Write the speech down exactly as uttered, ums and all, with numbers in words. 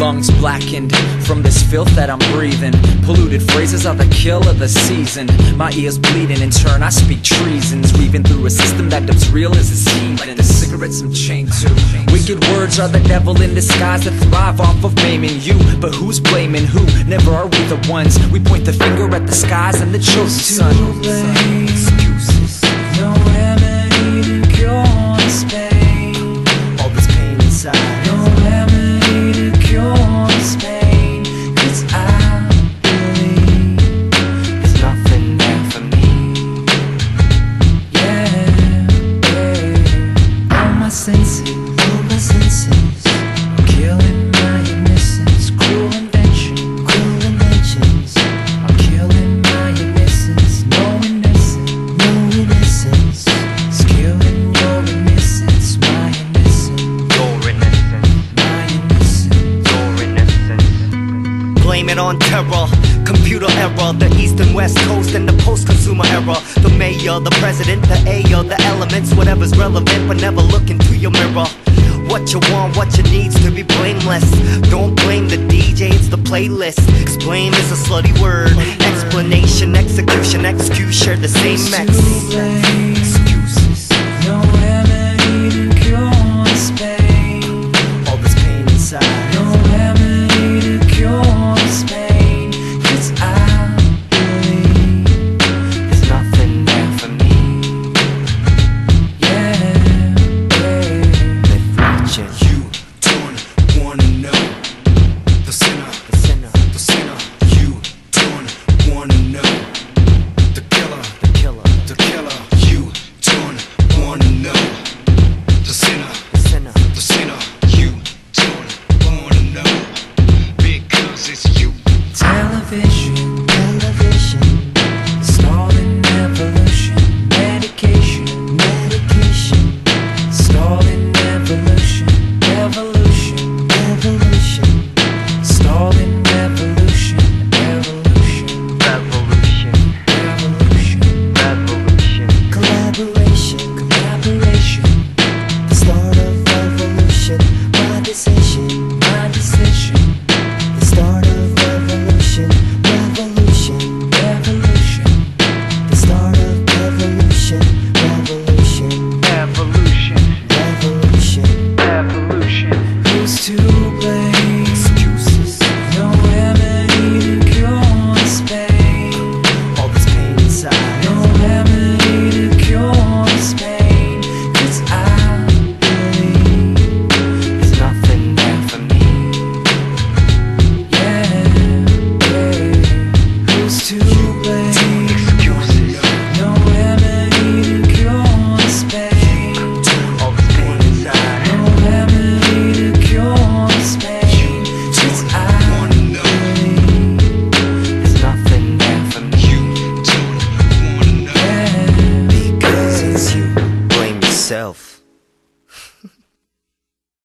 lungs blackened from this filth that I'm breathing. Polluted phrases are the kill of the season. My ears bleeding, in turn I speak treasons, weaving through a system that dubs real as a heathen. Like the cigarettes I'm chained to. Wicked words are the devil in disguise that thrive off of maiming you. But who's blaming who? Never are we the ones. We point the finger at the skies and the chosen son. Excuses, no remedy to cure this pain. All this pain inside. No remedy to cure this pain. 'Cause I believe there's nothing there for me. Yeah, yeah. All my senses, all my senses, I'm killing my innocence. Cruel invention, cruel inventions. I'm killing my innocence. No innocence, no innocence. It's killing your innocence, my innocence. Your innocence, My innocence. your innocence. Blame it on terror, computer error, the east and west coast and the post-consumer era. The mayor, the president, the air, the elements, whatever's relevant, but never look into your mirror. What you want, what you need's to be blameless. Don't blame the D J, it's the playlist. Explain is a slutty word. Explanation, execution, excuse, share the same X. Too late.